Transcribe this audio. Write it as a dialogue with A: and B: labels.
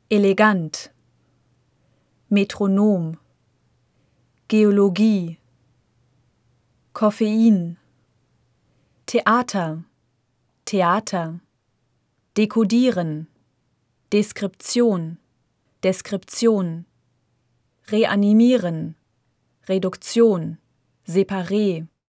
A: elegant, Metronom, Geologie, Koffein, Theater, Theater, dekodieren, Deskription, Deskription, reanimieren, Reduktion, separé,